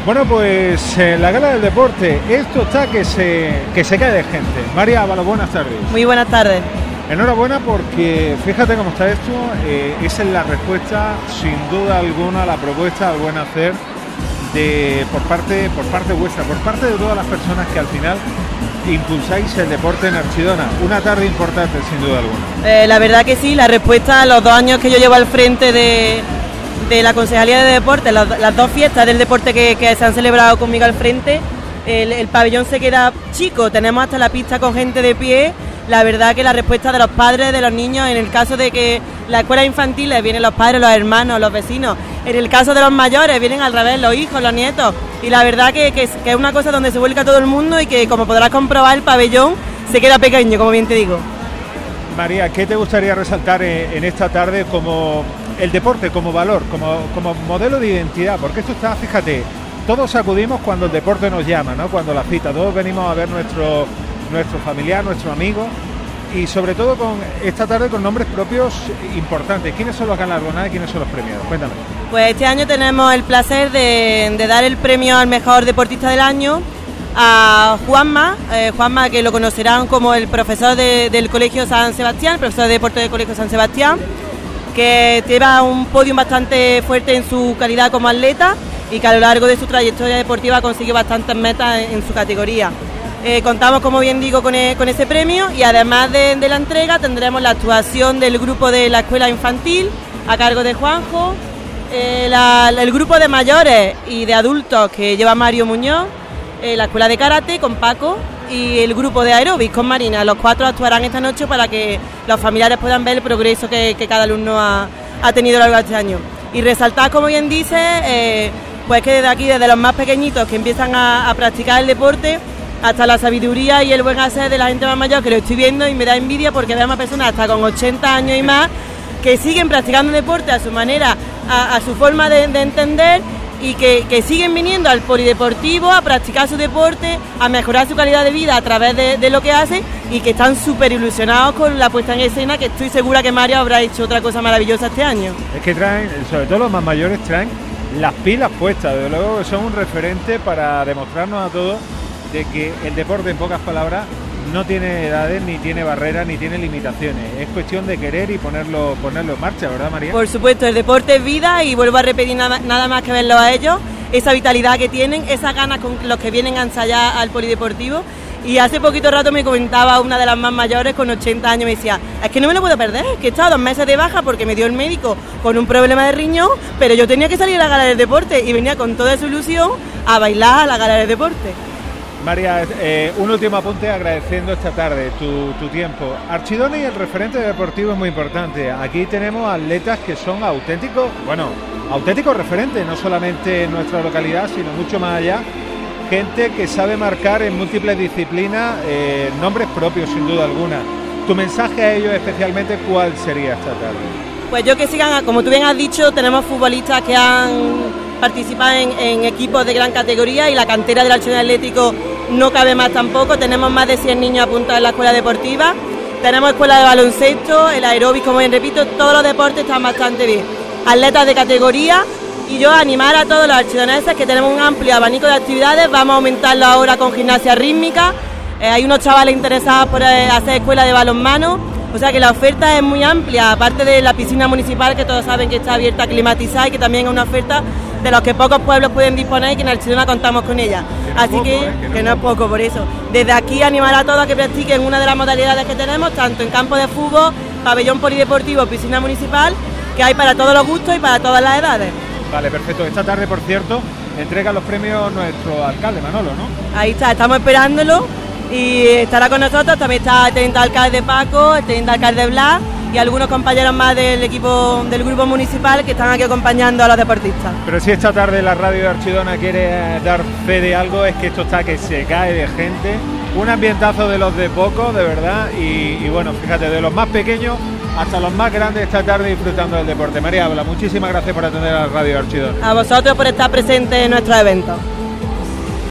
Bueno, pues la Gala del Deporte, esto está que se cae de gente. María Ábalos, buenas tardes. Muy buenas tardes. Enhorabuena porque fíjate cómo está esto, esa es la respuesta sin duda alguna a la propuesta al buen hacer por parte vuestra, por parte de todas las personas que al final impulsáis el deporte en Archidona. Una tarde importante sin duda alguna. La verdad que sí, la respuesta a los 2 años que yo llevo al frente de la Concejalía de Deportes, las 2 fiestas del deporte que se han celebrado conmigo al frente, el pabellón se queda chico, tenemos hasta la pista con gente de pie. La verdad que la respuesta de los padres, de los niños, en el caso de que las escuelas infantiles vienen los padres, los hermanos, los vecinos, en el caso de los mayores vienen al revés, los hijos, los nietos, y la verdad que es una cosa donde se vuelca todo el mundo y que, como podrás comprobar, el pabellón se queda pequeño, como bien te digo. María, ¿qué te gustaría resaltar en esta tarde como el deporte, como valor, como modelo de identidad? Porque esto está, fíjate, todos acudimos cuando el deporte nos llama, ¿no? Cuando la cita, todos venimos a ver nuestro familiar, nuestro amigo, y sobre todo con esta tarde con nombres propios importantes. ¿Quiénes son los galardonados y quiénes son los premiados? Cuéntame. Pues este año tenemos el placer de dar el premio al mejor deportista del año a Juanma, que lo conocerán como el profesor del Colegio San Sebastián, el profesor de deporte del Colegio San Sebastián, que lleva un podium bastante fuerte en su calidad como atleta y que a lo largo de su trayectoria deportiva ha conseguido bastantes metas en su categoría. Contamos, como bien digo, con ese premio, y además de la entrega tendremos la actuación del grupo de la escuela infantil a cargo de Juanjo, el grupo de mayores y de adultos que lleva Mario Muñoz, la escuela de karate con Paco y el grupo de aeróbic con Marina. Los 4 actuarán esta noche para que los familiares puedan ver el progreso que cada alumno ha tenido a lo largo de este año. Y resaltar, como bien dice, pues que desde aquí, desde los más pequeñitos que empiezan a practicar el deporte, hasta la sabiduría y el buen hacer de la gente más mayor, que lo estoy viendo y me da envidia porque veo más personas hasta con 80 años y más que siguen practicando el deporte a su manera, a su forma de entender, y que siguen viniendo al polideportivo a practicar su deporte, a mejorar su calidad de vida a través de lo que hacen, y que están súper ilusionados con la puesta en escena, que estoy segura que Mario habrá hecho otra cosa maravillosa este año. Es que traen, sobre todo los más mayores, traen las pilas puestas, desde luego que son un referente para demostrarnos a todos de que el deporte, en pocas palabras, no tiene edades, ni tiene barreras, ni tiene limitaciones. Es cuestión de querer y ponerlo en marcha, ¿verdad, María? Por supuesto, el deporte es vida, y vuelvo a repetir nada más que verlo a ellos, esa vitalidad que tienen, esas ganas con los que vienen a ensayar al polideportivo. Y hace poquito rato me comentaba una de las más mayores con 80 años, me decía, es que no me lo puedo perder, que he estado 2 meses de baja porque me dio el médico con un problema de riñón, pero yo tenía que salir a la gala del deporte, y venía con toda su ilusión a bailar a la gala del deporte. María, un último apunte, agradeciendo esta tarde tu tiempo. Archidona y el referente deportivo es muy importante. Aquí tenemos atletas que son auténticos referentes, no solamente en nuestra localidad, sino mucho más allá. Gente que sabe marcar en múltiples disciplinas nombres propios, sin duda alguna. Tu mensaje a ellos especialmente, ¿cuál sería esta tarde? Pues yo que sigan, como tú bien has dicho, tenemos futbolistas que han participado en equipos de gran categoría, y la cantera del Archidona Atlético no cabe más tampoco. Tenemos más de 100 niños apuntados en la escuela deportiva, tenemos escuela de baloncesto, el aeróbic, como bien repito, todos los deportes están bastante bien. Atletas de categoría, y yo animar a todos los archidoneses que tenemos un amplio abanico de actividades. Vamos a aumentarlo ahora con gimnasia rítmica, hay unos chavales interesados por hacer escuela de balonmano. O sea que la oferta es muy amplia, aparte de la piscina municipal, que todos saben que está abierta, climatizada, y que también es una oferta de los que pocos pueblos pueden disponer, y que en Archidona contamos con ella. Así que no es poco, por eso. Desde aquí animar a todos a que practiquen una de las modalidades que tenemos, tanto en campo de fútbol, pabellón polideportivo, piscina municipal, que hay para todos los gustos y para todas las edades. Vale, perfecto. Esta tarde, por cierto, entrega los premios nuestro alcalde, Manolo, ¿no? Ahí está, estamos esperándolo. Y estará con nosotros, también está el teniente alcalde Paco, el teniente alcalde Blas y algunos compañeros más del equipo del grupo municipal que están aquí acompañando a los deportistas. Pero si esta tarde la radio de Archidona quiere dar fe de algo, es que esto está que se cae de gente, un ambientazo de los de pocos, de verdad, y bueno, fíjate, de los más pequeños hasta los más grandes esta tarde disfrutando del deporte. María Ábalos, muchísimas gracias por atender a la radio de Archidona. A vosotros por estar presentes en nuestros eventos.